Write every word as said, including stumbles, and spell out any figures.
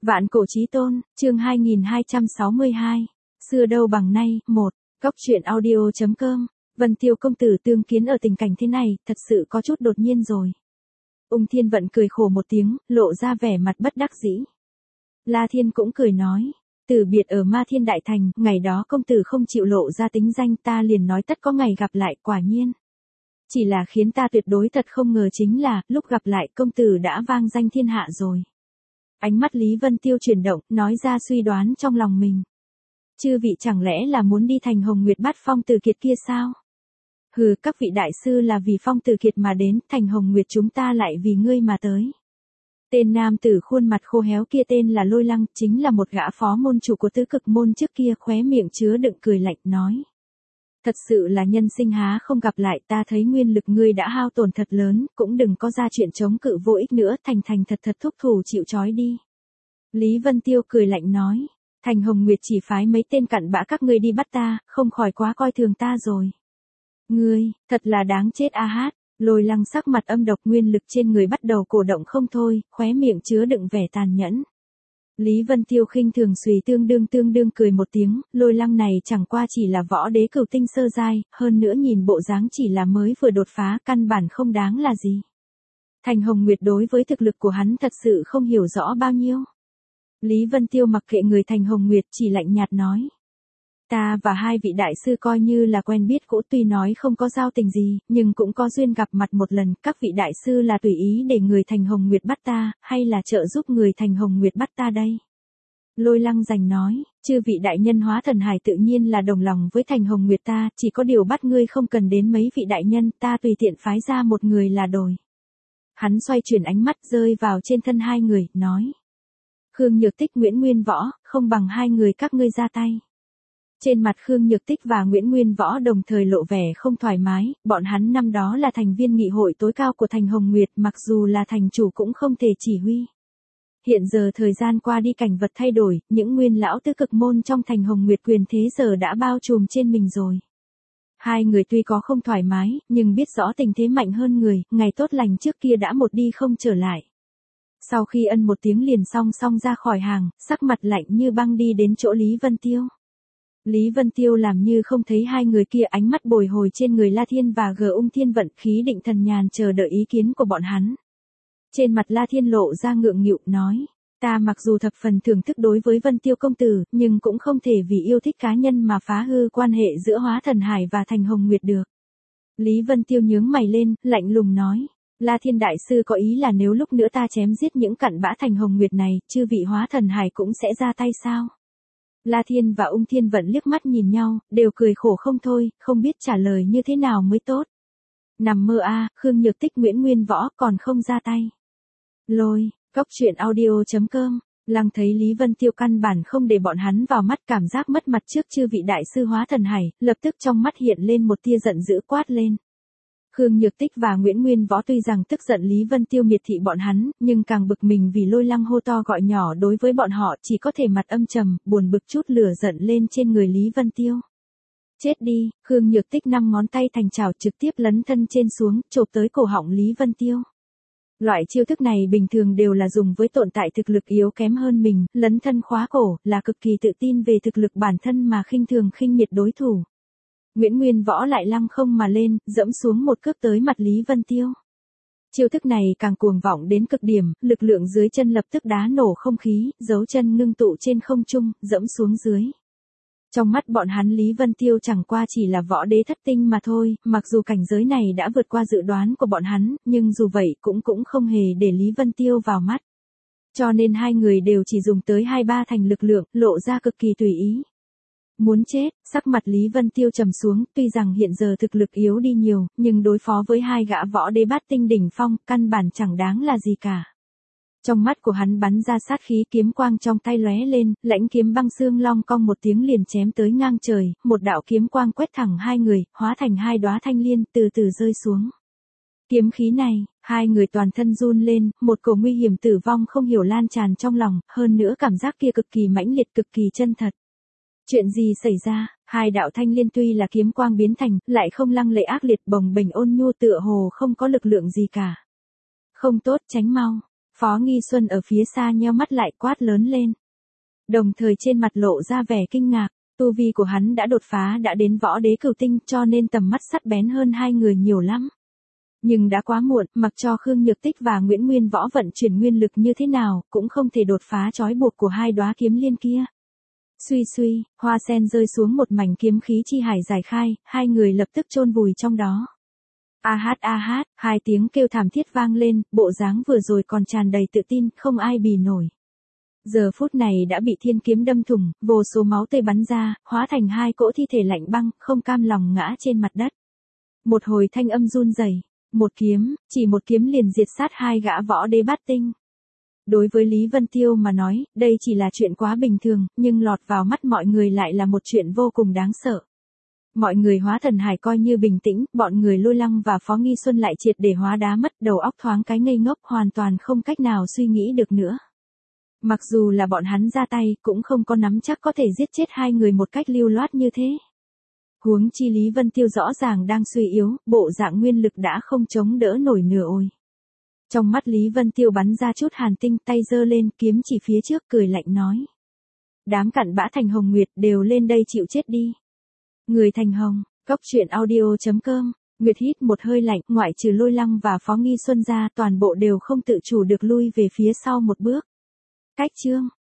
Vạn cổ chí tôn, chương hai nghìn hai trăm sáu mươi hai. Xưa đâu bằng nay, một. Góc truyện audio.com. Vân Tiêu công tử tương kiến ở tình cảnh thế này, thật sự có chút đột nhiên rồi. Ung Thiên Vận cười khổ một tiếng, lộ ra vẻ mặt bất đắc dĩ. La Thiên cũng cười nói, từ biệt ở Ma Thiên Đại Thành, ngày đó công tử không chịu lộ ra tính danh, ta liền nói tất có ngày gặp lại, quả nhiên. Chỉ là khiến ta tuyệt đối thật không ngờ chính là, lúc gặp lại công tử đã vang danh thiên hạ rồi. Ánh mắt Lý Vân Tiêu chuyển động, nói ra suy đoán trong lòng mình. Chư vị chẳng lẽ là muốn đi thành Hồng Nguyệt bắt Phong Tử Kiệt kia sao? Hừ, các vị đại sư là vì Phong Tử Kiệt mà đến, thành Hồng Nguyệt chúng ta lại vì ngươi mà tới. Tên nam tử khuôn mặt khô héo kia tên là Lôi Lăng, chính là một gã phó môn chủ của tứ cực môn trước kia, khóe miệng chứa đựng cười lạnh nói. Thật sự là nhân sinh há không gặp lại, ta thấy nguyên lực ngươi đã hao tổn thật lớn, cũng đừng có ra chuyện chống cự vô ích nữa, thành thành thật thật thúc thủ chịu trói đi. Lý Vân Tiêu cười lạnh nói, thành Hồng Nguyệt chỉ phái mấy tên cặn bã các ngươi đi bắt ta, không khỏi quá coi thường ta rồi. Ngươi, thật là đáng chết a hát. Lôi Lăng sắc mặt âm độc, nguyên lực trên người bắt đầu cổ động không thôi, khóe miệng chứa đựng vẻ tàn nhẫn. Lý Vân Tiêu khinh thường suy tương đương tương đương cười một tiếng, Lôi Lăng này chẳng qua chỉ là võ đế cửu tinh sơ giai, hơn nữa nhìn bộ dáng chỉ là mới vừa đột phá, căn bản không đáng là gì. Thành Hồng Nguyệt đối với thực lực của hắn thật sự không hiểu rõ bao nhiêu. Lý Vân Tiêu mặc kệ người Thành Hồng Nguyệt, chỉ lạnh nhạt nói. Ta và hai vị đại sư coi như là quen biết cũ, tuy nói không có giao tình gì, nhưng cũng có duyên gặp mặt một lần, các vị đại sư là tùy ý để người Thành Hồng Nguyệt bắt ta, hay là trợ giúp người Thành Hồng Nguyệt bắt ta đây? Lôi Lăng giành nói, chư vị đại nhân hóa thần hải tự nhiên là đồng lòng với Thành Hồng Nguyệt ta, chỉ có điều bắt ngươi không cần đến mấy vị đại nhân, ta tùy tiện phái ra một người là đồi. Hắn xoay chuyển ánh mắt rơi vào trên thân hai người, nói. Khương Nhược Tích, Nguyễn Nguyên Võ, không bằng hai người các ngươi ra tay. Trên mặt Khương Nhược Tích và Nguyễn Nguyên Võ đồng thời lộ vẻ không thoải mái, bọn hắn năm đó là thành viên nghị hội tối cao của thành Hồng Nguyệt, mặc dù là thành chủ cũng không thể chỉ huy. Hiện giờ thời gian qua đi, cảnh vật thay đổi, những nguyên lão tứ cực môn trong thành Hồng Nguyệt quyền thế giờ đã bao trùm trên mình rồi. Hai người tuy có không thoải mái, nhưng biết rõ tình thế mạnh hơn người, ngày tốt lành trước kia đã một đi không trở lại. Sau khi ân một tiếng liền song song ra khỏi hàng, sắc mặt lạnh như băng đi đến chỗ Lý Vân Tiêu. Lý Vân Tiêu làm như không thấy hai người kia, ánh mắt bồi hồi trên người La Thiên và G Ung Thiên Vận, khí định thần nhàn chờ đợi ý kiến của bọn hắn. Trên mặt La Thiên lộ ra ngượng nghịu, nói, ta mặc dù thập phần thưởng thức đối với Vân Tiêu công tử, nhưng cũng không thể vì yêu thích cá nhân mà phá hư quan hệ giữa Hóa Thần Hải và Thành Hồng Nguyệt được. Lý Vân Tiêu nhướng mày lên, lạnh lùng nói, La Thiên đại sư có ý là nếu lúc nữa ta chém giết những cặn bã Thành Hồng Nguyệt này, chư vị Hóa Thần Hải cũng sẽ ra tay sao? La Thiên và Ung Thiên Vận liếc mắt nhìn nhau, đều cười khổ không thôi, không biết trả lời như thế nào mới tốt. Nằm mơ a, à, Khương Nhược Tích, Nguyễn Nguyên Võ còn không ra tay. Lôi, góc truyện audio.com. Lăng thấy Lý Vân Tiêu căn bản không để bọn hắn vào mắt, cảm giác mất mặt trước chư vị đại sư Hóa Thần Hải, lập tức trong mắt hiện lên một tia giận dữ, quát lên. Khương Nhược Tích và Nguyễn Nguyên Võ tuy rằng tức giận Lý Vân Tiêu miệt thị bọn hắn, nhưng càng bực mình vì Lôi Lăng hô to gọi nhỏ đối với bọn họ, chỉ có thể mặt âm trầm, buồn bực chút lửa giận lên trên người Lý Vân Tiêu. Chết đi, Khương Nhược Tích năm ngón tay thành chảo trực tiếp lấn thân trên xuống, chộp tới cổ họng Lý Vân Tiêu. Loại chiêu thức này bình thường đều là dùng với tồn tại thực lực yếu kém hơn mình, lấn thân khóa cổ, là cực kỳ tự tin về thực lực bản thân mà khinh thường khinh miệt đối thủ. Nguyễn Nguyên Võ lại lăng không mà lên, dẫm xuống một cước tới mặt Lý Vân Tiêu. Chiêu thức này càng cuồng vọng đến cực điểm, lực lượng dưới chân lập tức đá nổ không khí, dấu chân ngưng tụ trên không trung, dẫm xuống dưới. Trong mắt bọn hắn Lý Vân Tiêu chẳng qua chỉ là võ đế thất tinh mà thôi, mặc dù cảnh giới này đã vượt qua dự đoán của bọn hắn, nhưng dù vậy cũng cũng không hề để Lý Vân Tiêu vào mắt. Cho nên hai người đều chỉ dùng tới hai ba thành lực lượng, lộ ra cực kỳ tùy ý. Muốn chết, sắc mặt Lý Vân Tiêu trầm xuống, tuy rằng hiện giờ thực lực yếu đi nhiều, nhưng đối phó với hai gã võ đế bát tinh đỉnh phong, căn bản chẳng đáng là gì cả. Trong mắt của hắn bắn ra sát khí, kiếm quang trong tay lóe lên, lãnh kiếm băng xương long cong một tiếng liền chém tới ngang trời, một đạo kiếm quang quét thẳng hai người, hóa thành hai đóa thanh liên, từ từ rơi xuống. Kiếm khí này, hai người toàn thân run lên, một cổ nguy hiểm tử vong không hiểu lan tràn trong lòng, hơn nữa cảm giác kia cực kỳ mãnh liệt, cực kỳ chân thật. Chuyện gì xảy ra? Hai đạo thanh liên tuy là kiếm quang biến thành, lại không lăng lệ ác liệt, bồng bềnh ôn nhu, tựa hồ không có lực lượng gì cả. Không tốt, tránh mau. Phó Nghi Xuân ở phía xa nheo mắt lại quát lớn lên. Đồng thời trên mặt lộ ra vẻ kinh ngạc, tu vi của hắn đã đột phá đã đến võ đế cửu tinh cho nên tầm mắt sắc bén hơn hai người nhiều lắm. Nhưng đã quá muộn, mặc cho Khương Nhược Tích và Nguyễn Nguyên Võ vận chuyển nguyên lực như thế nào, cũng không thể đột phá trói buộc của hai đóa kiếm liên kia. Suy suy, hoa sen rơi xuống một mảnh kiếm khí chi hải giải khai, hai người lập tức chôn vùi trong đó. A hát a hát, hai tiếng kêu thảm thiết vang lên, bộ dáng vừa rồi còn tràn đầy tự tin, không ai bì nổi. Giờ phút này đã bị thiên kiếm đâm thủng, vô số máu tươi bắn ra, hóa thành hai cỗ thi thể lạnh băng, không cam lòng ngã trên mặt đất. Một hồi thanh âm run rẩy, một kiếm, chỉ một kiếm liền diệt sát hai gã võ đế bát tinh. Đối với Lý Vân Tiêu mà nói, đây chỉ là chuyện quá bình thường, nhưng lọt vào mắt mọi người lại là một chuyện vô cùng đáng sợ. Mọi người hóa thần hải coi như bình tĩnh, bọn người Lôi Lăng và Phó Nghi Xuân lại triệt để hóa đá mất, đầu óc thoáng cái ngây ngốc, hoàn toàn không cách nào suy nghĩ được nữa. Mặc dù là bọn hắn ra tay, cũng không có nắm chắc có thể giết chết hai người một cách lưu loát như thế. Huống chi Lý Vân Tiêu rõ ràng đang suy yếu, bộ dạng nguyên lực đã không chống đỡ nổi nửa ôi. Trong mắt Lý Vân Tiêu bắn ra chút hàn tinh, tay giơ lên, kiếm chỉ phía trước, cười lạnh nói. Đám cặn bã Thành Hồng Nguyệt đều lên đây chịu chết đi. Người Thành Hồng, Cốc Truyện Audio chấm com, Nguyệt hít một hơi lạnh, ngoại trừ Lôi Lăng và Phó Nghi Xuân ra, toàn bộ đều không tự chủ được lui về phía sau một bước. Cách chương